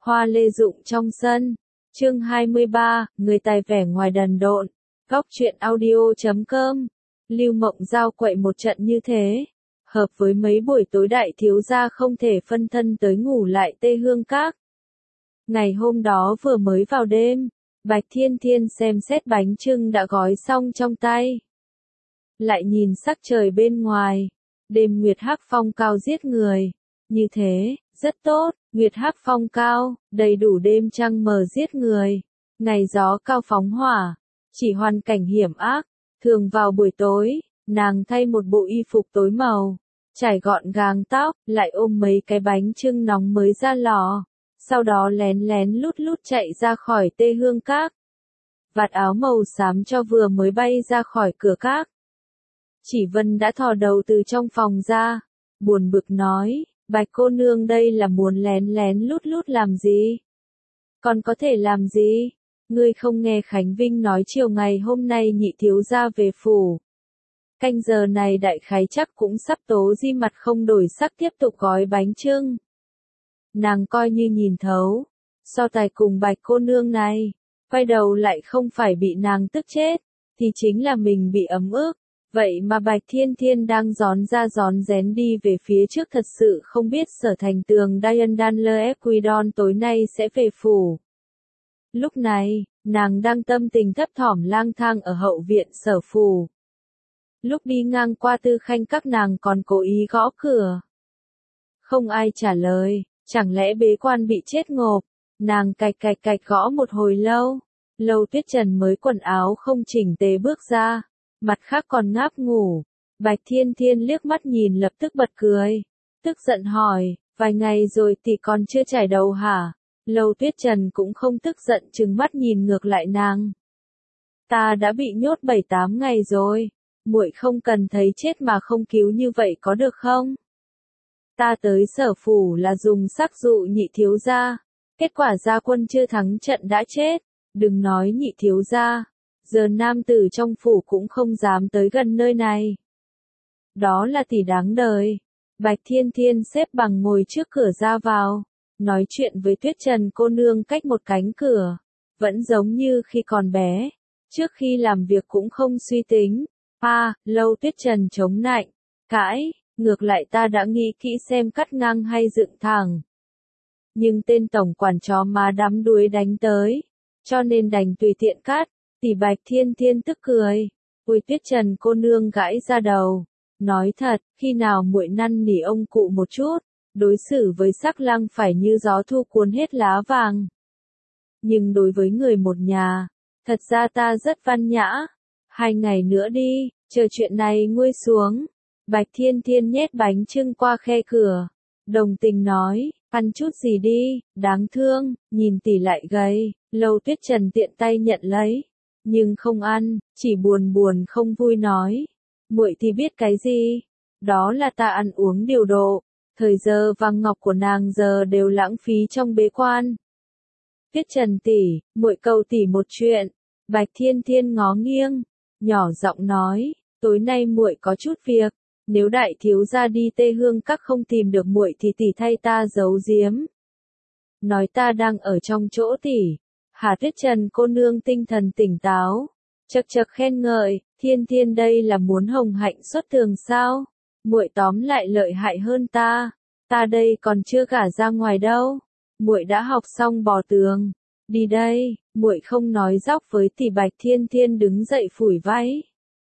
Hoa lê rụng trong sân. Chương 23, người tài vẻ ngoài đần độn. Góc truyện audio.com. Lưu Mộng Giao quậy một trận như thế, hợp với mấy buổi tối đại thiếu gia không thể phân thân tới ngủ lại Tê Hương Các. Ngày hôm đó vừa mới vào đêm, Bạch Thiên Thiên xem xét bánh chưng đã gói xong trong tay. Lại nhìn sắc trời bên ngoài, đêm nguyệt hắc phong cao giết người. Như thế, rất tốt, nguyệt hắc phong cao, đầy đủ đêm trăng mờ giết người. Ngày gió cao phóng hỏa, chỉ hoàn cảnh hiểm ác. Thường vào buổi tối, nàng thay một bộ y phục tối màu, trải gọn gàng tóc, lại ôm mấy cái bánh chưng nóng mới ra lò. Sau đó lén lén lút lút chạy ra khỏi Tê Hương Các. Vạt áo màu xám cho vừa mới bay ra khỏi cửa các. Chỉ Vân đã thò đầu từ trong phòng ra, buồn bực nói, Bạch cô nương đây là muốn lén lén lút lút làm gì? Còn có thể làm gì? Ngươi không nghe Khánh Vinh nói chiều ngày hôm nay nhị thiếu gia về phủ. Canh giờ này đại khái chắc cũng sắp tố di mặt không đổi sắc tiếp tục gói bánh chưng. Nàng coi như nhìn thấu, so tài cùng Bạch cô nương này, quay đầu lại không phải bị nàng tức chết, thì chính là mình bị ấm ức. Vậy mà Bạch Thiên Thiên đang gión ra gión rén đi về phía trước thật sự không biết Sở Thành Tường Diane Le Equidon tối nay sẽ về phủ. Lúc này, nàng đang tâm tình thấp thỏm lang thang ở hậu viện Sở phủ. Lúc đi ngang qua Tư Khanh các nàng còn cố ý gõ cửa. Không ai trả lời, chẳng lẽ bế quan bị chết ngộp, nàng cạch cạch cạch gõ một hồi lâu. Lâu Tuyết Trần mới quần áo không chỉnh tề bước ra, mặt khác còn ngáp ngủ. Bạch Thiên Thiên liếc mắt nhìn lập tức bật cười, tức giận hỏi, vài ngày rồi thì còn chưa chải đầu hả? Lâu Tuyết Trần cũng không tức giận trừng mắt nhìn ngược lại nàng. Ta đã bị nhốt 7-8 ngày rồi, muội không cần thấy chết mà không cứu như vậy có được không? Ta tới Sở phủ là dùng sắc dụ nhị thiếu gia, kết quả gia quân chưa thắng trận đã chết, đừng nói nhị thiếu gia, giờ nam tử trong phủ cũng không dám tới gần nơi này. Đó là tỷ đáng đời. Bạch Thiên Thiên xếp bằng ngồi trước cửa ra vào, nói chuyện với Tuyết Trần cô nương cách một cánh cửa, vẫn giống như khi còn bé, trước khi làm việc cũng không suy tính. Lâu Tuyết Trần chống nạnh, cãi, ngược lại ta đã nghĩ kỹ xem cắt ngang hay dựng thẳng. Nhưng tên tổng quản chó má đắm đuối đánh tới, cho nên đành tùy tiện cắt. Tỷ Bạch Thiên Thiên tức cười, ôi Tuyết Trần cô nương gãi ra đầu, nói thật, khi nào muội năn nỉ ông cụ một chút, đối xử với Sắc Lăng phải như gió thu cuốn hết lá vàng. Nhưng đối với người một nhà, thật ra ta rất văn nhã. 2 ngày nữa đi, chờ chuyện này nguôi xuống. Bạch Thiên Thiên nhét bánh chưng qua khe cửa, đồng tình nói, ăn chút gì đi, đáng thương, nhìn tỷ lại gầy. Lâu Tuyết Trần tiện tay nhận lấy, nhưng không ăn, chỉ buồn buồn không vui nói, muội thì biết cái gì, đó là ta ăn uống điều độ, thời giờ vàng ngọc của nàng giờ đều lãng phí trong bế quan. Tuyết Trần tỷ, muội cầu tỷ một chuyện. Bạch Thiên Thiên ngó nghiêng, nhỏ giọng nói, tối nay muội có chút việc, nếu đại thiếu gia đi Tê Hương Các không tìm được muội thì tỷ thay ta giấu giếm. Nói ta đang ở trong chỗ tỷ. Hà Tuyết Trần cô nương tinh thần tỉnh táo, chậc chậc khen ngợi, Thiên Thiên đây là muốn hồng hạnh xuất thường sao? Muội tóm lại lợi hại hơn ta đây còn chưa gả ra ngoài đâu. Muội đã học xong bò tường, đi đây, muội không nói dóc với tỷ. Bạch Thiên Thiên đứng dậy phủi váy,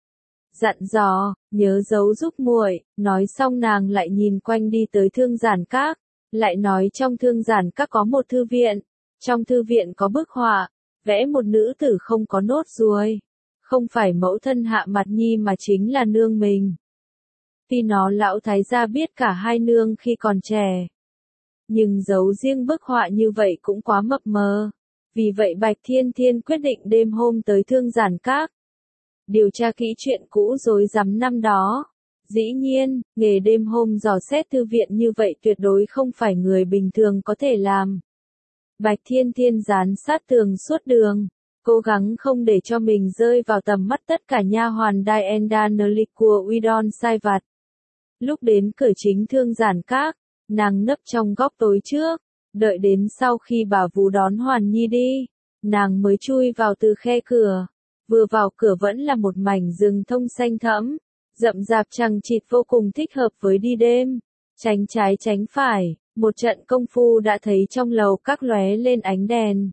dặn dò, nhớ giấu giúp muội. Nói xong nàng lại nhìn quanh đi tới Thương Giản Các, lại nói trong Thương Giản Các có một thư viện. Trong thư viện có bức họa, vẽ một nữ tử không có nốt ruồi. Không phải mẫu thân Hạ Mặt Nhi mà chính là nương mình. Tuy nó lão thái gia biết cả hai nương khi còn trẻ, nhưng giấu riêng bức họa như vậy cũng quá mập mờ. Vì vậy Bạch Thiên Thiên quyết định đêm hôm tới Thương Giản Các, điều tra kỹ chuyện cũ rối rắm năm đó. Dĩ nhiên, nghề đêm hôm dò xét thư viện như vậy tuyệt đối không phải người bình thường có thể làm. Bạch Thiên Thiên dán sát tường suốt đường, cố gắng không để cho mình rơi vào tầm mắt tất cả nha hoàn Diane Le Equidon sai vặt. Lúc đến cửa chính Thương Giản Các, nàng nấp trong góc tối trước, Đợi đến sau khi bà Vú đón Hoàn Nhi đi, nàng mới chui vào từ khe cửa. Vừa vào cửa vẫn là một mảnh rừng thông xanh thẫm, rậm rạp chằng chịt vô cùng thích hợp với đi đêm. Tránh trái tránh phải, một trận công phu đã thấy trong lầu các lóe lên ánh đèn.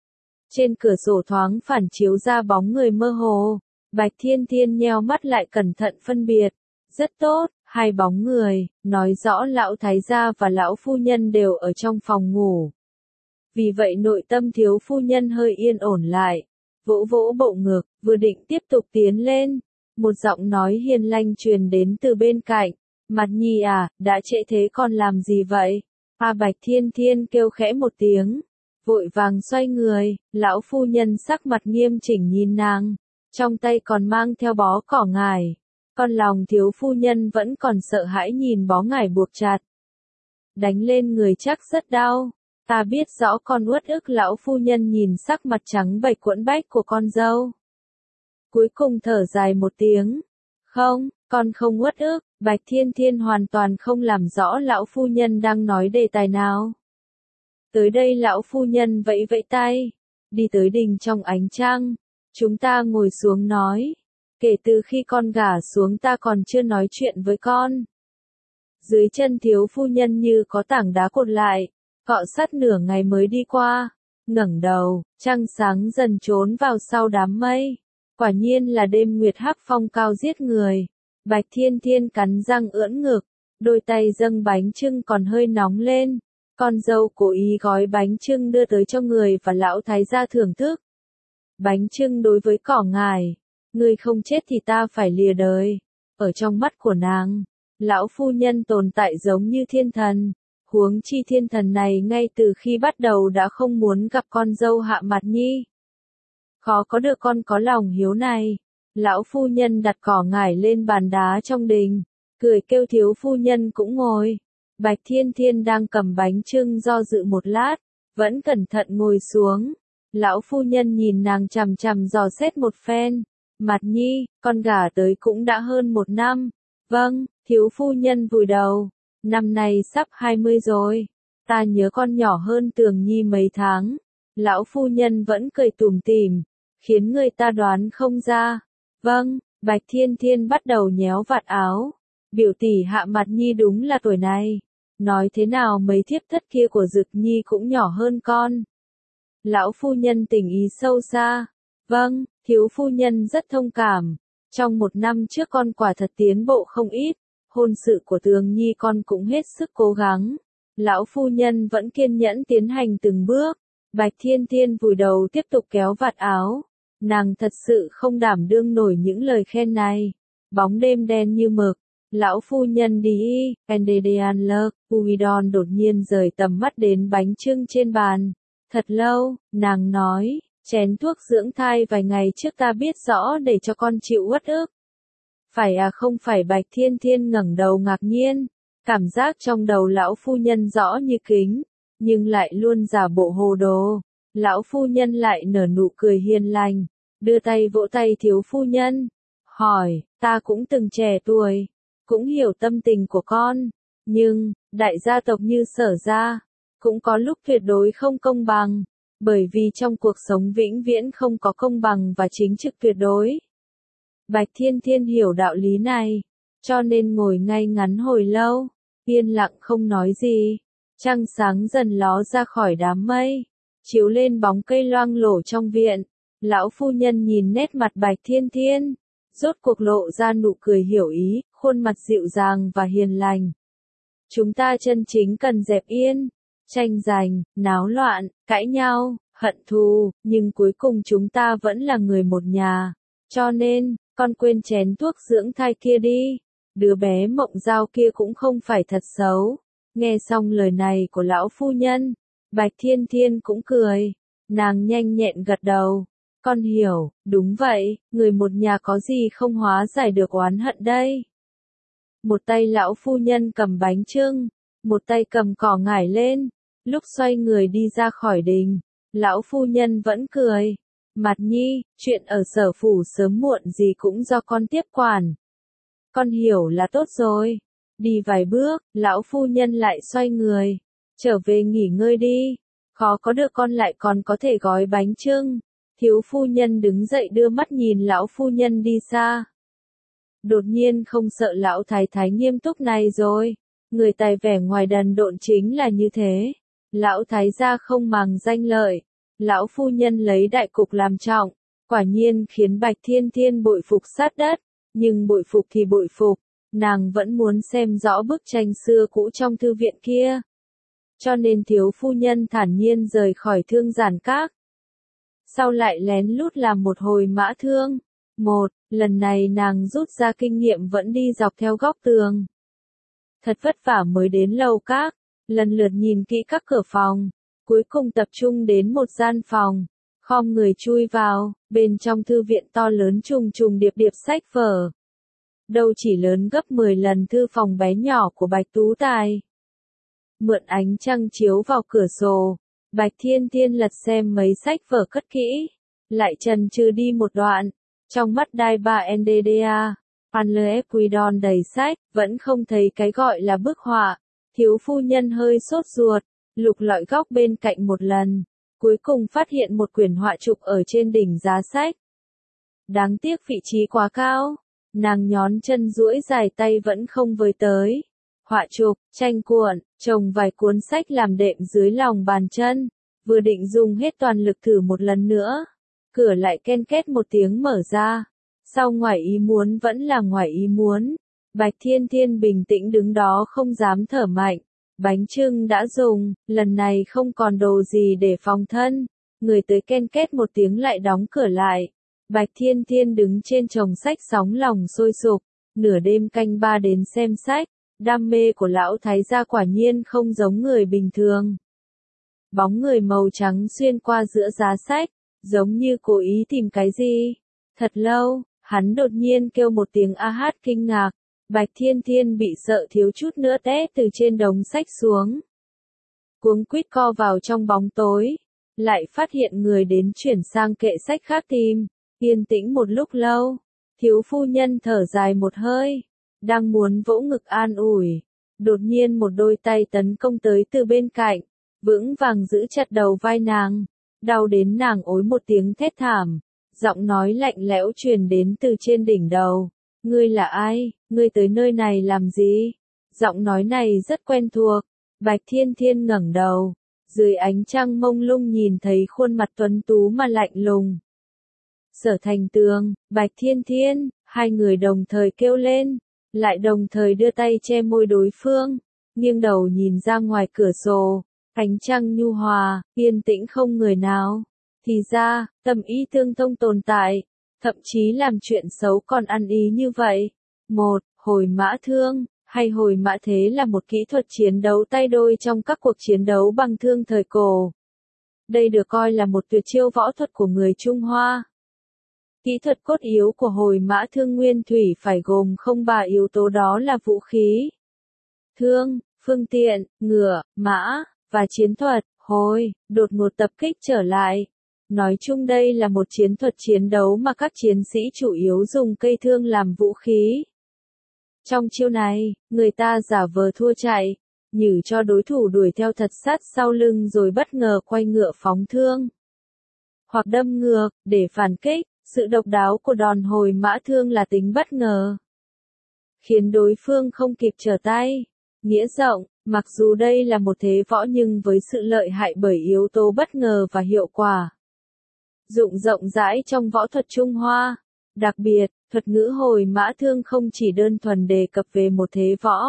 Trên cửa sổ thoáng phản chiếu ra bóng người mơ hồ. Bạch Thiên Thiên nheo mắt lại cẩn thận phân biệt. Rất tốt, hai bóng người, nói rõ lão thái gia và lão phu nhân đều ở trong phòng ngủ. Vì vậy nội tâm thiếu phu nhân hơi yên ổn lại, vỗ vỗ bộ ngực, vừa định tiếp tục tiến lên. Một giọng nói hiền lành truyền đến từ bên cạnh. Mặt Nhi à, đã trễ thế còn làm gì vậy? Bạch Thiên Thiên kêu khẽ một tiếng, vội vàng xoay người, lão phu nhân sắc mặt nghiêm chỉnh nhìn nàng, trong tay còn mang theo bó cỏ ngải. Con lòng thiếu phu nhân vẫn còn sợ hãi nhìn bó ngải buộc chặt. Đánh lên người chắc rất đau. Ta biết rõ con uất ức. Lão phu nhân nhìn sắc mặt trắng bệch quẫn bách của con dâu. Cuối cùng thở dài một tiếng. Không, con không uất ức. Bạch Thiên Thiên hoàn toàn không làm rõ lão phu nhân đang nói đề tài nào. Tới đây lão phu nhân vẫy vẫy tay, đi tới đình trong ánh trăng. Chúng ta ngồi xuống nói. Kể từ khi con gả xuống ta còn chưa nói chuyện với con. Dưới chân thiếu phu nhân như có tảng đá cột lại, cọ sát nửa ngày mới đi qua. Ngẩng đầu, trăng sáng dần trốn vào sau đám mây. Quả nhiên là đêm nguyệt hắc phong cao giết người. Bạch Thiên Thiên cắn răng ưỡn ngực, đôi tay dâng bánh chưng còn hơi nóng lên. Con dâu cố ý gói bánh chưng đưa tới cho người và lão thái gia thưởng thức. Bánh chưng đối với cỏ ngải, người không chết thì ta phải lìa đời. Ở trong mắt của nàng, lão phu nhân tồn tại giống như thiên thần. Huống chi thiên thần này ngay từ khi bắt đầu đã không muốn gặp con dâu Hạ Mạt Nhi. Khó có được con có lòng hiếu này. Lão phu nhân đặt cỏ ngải lên bàn đá trong đình, cười kêu thiếu phu nhân cũng ngồi. Bạch Thiên Thiên đang cầm bánh chưng do dự một lát, vẫn cẩn thận ngồi xuống. Lão phu nhân nhìn nàng chằm chằm dò xét một phen. Mạt Nhi, con gả tới cũng đã hơn 1 năm. Vâng, thiếu phu nhân vùi đầu. Năm nay sắp 20 rồi. Ta nhớ con nhỏ hơn Tường Nhi mấy tháng. Lão phu nhân vẫn cười tủm tỉm, khiến người ta đoán không ra. Vâng, Bạch Thiên Thiên bắt đầu nhéo vạt áo. Biểu tỷ Hạ Mạt Nhi đúng là tuổi này. Nói thế nào mấy thiếp thất kia của Dực Nhi cũng nhỏ hơn con. Lão phu nhân tình ý sâu xa. Vâng, thiếu phu nhân rất thông cảm. Trong 1 năm trước con quả thật tiến bộ không ít. Hôn sự của Tường Nhi con cũng hết sức cố gắng. Lão phu nhân vẫn kiên nhẫn tiến hành từng bước. Bạch Thiên Thiên vùi đầu tiếp tục kéo vạt áo. Nàng thật sự không đảm đương nổi những lời khen này. Bóng đêm đen như mực. Lão phu nhân đi, Candidian Lurk, Uidon đột nhiên rời tầm mắt đến bánh chưng trên bàn. Thật lâu, nàng nói, chén thuốc dưỡng thai vài ngày trước ta biết rõ để cho con chịu uất ức. Phải à, không phải? Bạch Thiên Thiên ngẩng đầu ngạc nhiên, cảm giác trong đầu lão phu nhân rõ như kính, nhưng lại luôn giả bộ hồ đồ. Lão phu nhân lại nở nụ cười hiền lành, đưa tay vỗ tay thiếu phu nhân, hỏi, ta cũng từng trẻ tuổi, cũng hiểu tâm tình của con, nhưng, đại gia tộc như Sở gia, cũng có lúc tuyệt đối không công bằng, bởi vì trong cuộc sống vĩnh viễn không có công bằng và chính trực tuyệt đối. Bạch Thiên Thiên hiểu đạo lý này, cho nên ngồi ngay ngắn hồi lâu, yên lặng không nói gì. Trăng sáng dần ló ra khỏi đám mây, chiếu lên bóng cây loang lổ trong viện. Lão phu nhân nhìn nét mặt Bạch Thiên Thiên, rốt cuộc lộ ra nụ cười hiểu ý, khuôn mặt dịu dàng và hiền lành. Chúng ta chân chính cần dẹp yên, tranh giành, náo loạn, cãi nhau, hận thù, nhưng cuối cùng chúng ta vẫn là người một nhà. Cho nên, con quên chén thuốc dưỡng thai kia đi. Đứa bé Mộng Giao kia cũng không phải thật xấu. Nghe xong lời này của lão phu nhân, Bạch Thiên Thiên cũng cười. Nàng nhanh nhẹn gật đầu. Con hiểu, đúng vậy, người một nhà có gì không hóa giải được oán hận đây. Một tay lão phu nhân cầm bánh chưng, một tay cầm cỏ ngải lên. Lúc xoay người đi ra khỏi đình, lão phu nhân vẫn cười. Mạt Nhi, chuyện ở Sở phủ sớm muộn gì cũng do con tiếp quản. Con hiểu là tốt rồi. Đi vài bước, lão phu nhân lại xoay người. trở về nghỉ ngơi đi, khó có được con lại còn có thể gói bánh chưng. Thiếu phu nhân đứng dậy đưa mắt nhìn lão phu nhân đi xa. Đột nhiên không sợ lão thái thái nghiêm túc này rồi, người tài vẻ ngoài đần độn chính là như thế. Lão thái gia không màng danh lợi, lão phu nhân lấy đại cục làm trọng, quả nhiên khiến Bạch Thiên Thiên bội phục sát đất, nhưng bội phục thì bội phục, nàng vẫn muốn xem rõ bức tranh xưa cũ trong thư viện kia. Cho nên thiếu phu nhân thản nhiên rời khỏi Thương Giản Các. Sau lại lén lút làm một hồi mã thương. Lần này nàng rút ra kinh nghiệm vẫn đi dọc theo góc tường. Thật vất vả mới đến lầu các, lần lượt nhìn kỹ các cửa phòng, cuối cùng tập trung đến một gian phòng, khom người chui vào, bên trong thư viện to lớn trùng trùng điệp điệp sách vở. Đâu chỉ lớn gấp 10 lần thư phòng bé nhỏ của Bạch Tú Tài. Mượn ánh trăng chiếu vào cửa sổ, Bạch Thiên Thiên lật xem mấy sách vở cất kỹ, lại chần chừ đi một đoạn, trong mắt đai ba NDDA, Panlequidon đầy sách, vẫn không thấy cái gọi là bức họa. Thiếu phu nhân hơi sốt ruột, lục lọi góc bên cạnh một lần, cuối cùng phát hiện một quyển họa trục ở trên đỉnh giá sách. Đáng tiếc vị trí quá cao, nàng nhón chân duỗi dài tay vẫn không với tới. Họa trục, tranh cuộn, chồng vài cuốn sách làm đệm dưới lòng bàn chân, vừa định dùng hết toàn lực thử một lần nữa. Cửa lại ken két một tiếng mở ra. Sau ngoài ý muốn vẫn là ngoài ý muốn. Bạch Thiên Thiên bình tĩnh đứng đó không dám thở mạnh. Bánh chưng đã dùng, lần này không còn đồ gì để phòng thân. Người tới ken két một tiếng lại đóng cửa lại. Bạch Thiên Thiên đứng trên chồng sách sóng lòng sôi sục. Nửa đêm canh ba đến xem sách. Đam mê của lão thái gia quả nhiên không giống người bình thường. Bóng người màu trắng xuyên qua giữa giá sách, giống như cố ý tìm cái gì. Thật lâu, hắn đột nhiên kêu một tiếng a hát kinh ngạc. Bạch Thiên Thiên bị sợ thiếu chút nữa té từ trên đống sách xuống. Cuống quýt co vào trong bóng tối, lại phát hiện người đến chuyển sang kệ sách khác tìm. Yên tĩnh một lúc lâu, thiếu phu nhân thở dài một hơi, đang muốn vỗ ngực an ủi. Đột nhiên một đôi tay tấn công tới từ bên cạnh, vững vàng giữ chặt đầu vai nàng, đau đến nàng ối một tiếng thét thảm. Giọng nói lạnh lẽo truyền đến từ trên đỉnh đầu. Ngươi là ai? Ngươi tới nơi này làm gì? Giọng nói này rất quen thuộc. Bạch Thiên Thiên ngẩng đầu, dưới ánh trăng mông lung nhìn thấy khuôn mặt tuấn tú mà lạnh lùng. Sở Thành Tường, Bạch Thiên Thiên, hai người đồng thời kêu lên, lại đồng thời đưa tay che môi đối phương, nghiêng đầu nhìn ra ngoài cửa sổ, ánh trăng nhu hòa, yên tĩnh không người nào. Thì ra, tâm ý tương thông tồn tại, thậm chí làm chuyện xấu còn ăn ý như vậy. Hồi mã thương, hay hồi mã thế là một kỹ thuật chiến đấu tay đôi trong các cuộc chiến đấu bằng thương thời cổ. Đây được coi là một tuyệt chiêu võ thuật của người Trung Hoa. Kỹ thuật cốt yếu của hồi mã thương nguyên thủy phải gồm không 3 yếu tố, đó là vũ khí, thương, phương tiện, ngựa, mã, và chiến thuật. Đột ngột tập kích trở lại. Nói chung đây là một chiến thuật chiến đấu mà các chiến sĩ chủ yếu dùng cây thương làm vũ khí. Trong chiêu này, người ta giả vờ thua chạy, nhử cho đối thủ đuổi theo thật sát sau lưng rồi bất ngờ quay ngựa phóng thương. Hoặc đâm ngược, để phản kích. Sự độc đáo của đòn hồi mã thương là tính bất ngờ, khiến đối phương không kịp trở tay. Nghĩa rộng, mặc dù đây là một thế võ nhưng với sự lợi hại bởi yếu tố bất ngờ và hiệu quả dụng rộng rãi trong võ thuật Trung Hoa. Đặc biệt, thuật ngữ hồi mã thương không chỉ đơn thuần đề cập về một thế võ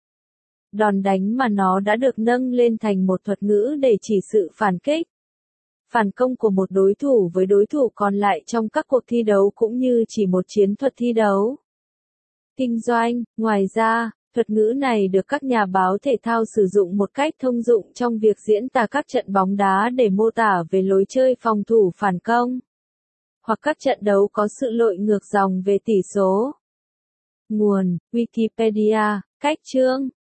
đòn đánh mà nó đã được nâng lên thành một thuật ngữ để chỉ sự phản kích, phản công của một đối thủ với đối thủ còn lại trong các cuộc thi đấu cũng như chỉ một chiến thuật thi đấu. Kinh doanh, ngoài ra, thuật ngữ này được các nhà báo thể thao sử dụng một cách thông dụng trong việc diễn tả các trận bóng đá để mô tả về lối chơi phòng thủ phản công, hoặc các trận đấu có sự lội ngược dòng về tỷ số. Nguồn: Wikipedia, cách chương